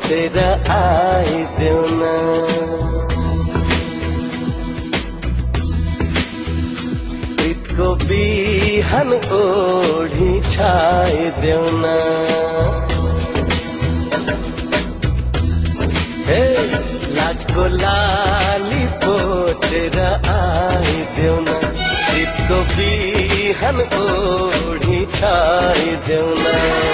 पोतेर आइदेऊ न। प्रीतको बिहान ओढी छाइदेऊ न। हे लाजको लाली पोतेर आइदेऊ न। प्रीतको बिहान ओढी छाइदेऊ न।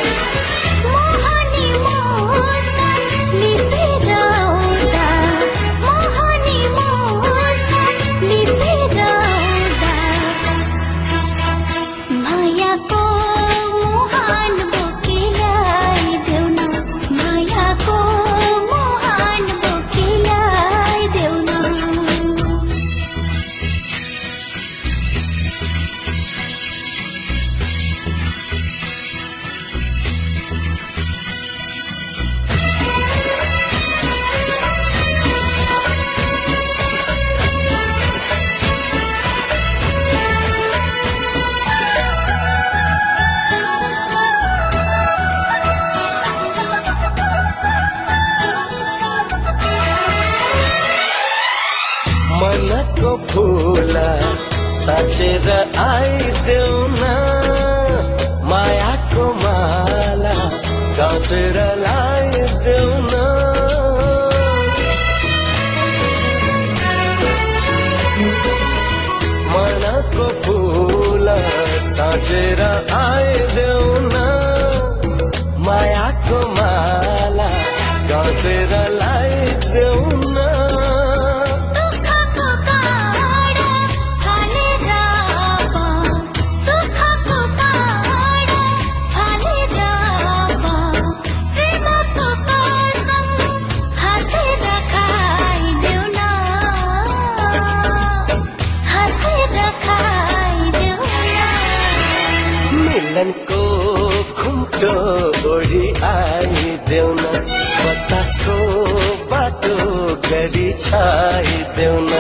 मनको फूला साचेर आइदेऊ न। मायाको माला गाँसेर लाइदेऊ न। मनको फूला साचेर आइदेऊ न। मायाको माला गाँसेर लाइदेऊ न। मिलनको खुम्टो ओढी आइदेऊ न। बतासको बाटो गरी छाइदेऊ न।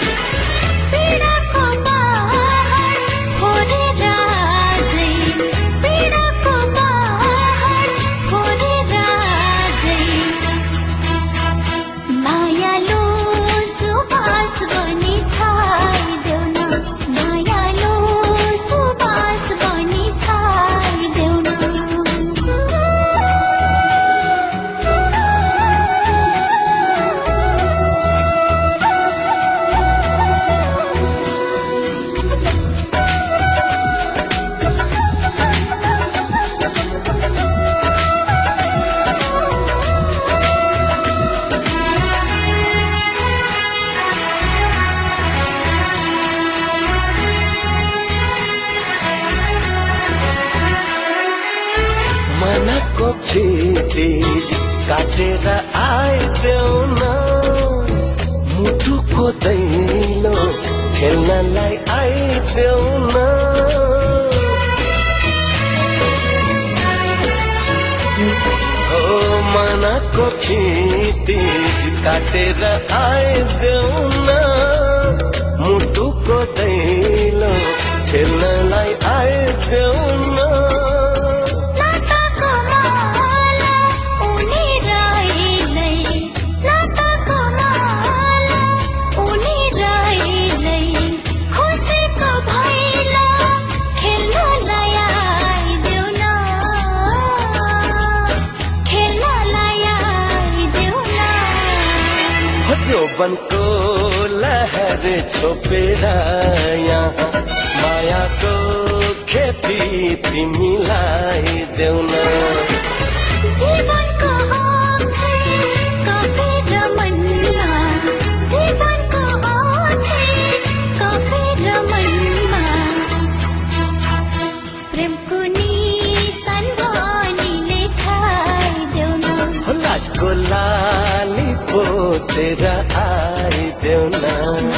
मनको क्षितिज काटेर आइदेऊ न। मुटुको दैलो खेल्नलाई आइदेऊ न। ओ मनको क्षितिज काटेर आइदेऊ न। मुटुको दैलो खेल्नलाई आइदेऊ न। जोबनको लहर छोपेर यहाँ मायाको खेती तिमीलाई देऊ न। जीवनको कपेर मनमा, जीवनको कपेर मनमा, प्रेमको निशान भनी लेखाइदेऊ न। लाजको लाली पोतेर आइदेऊ न।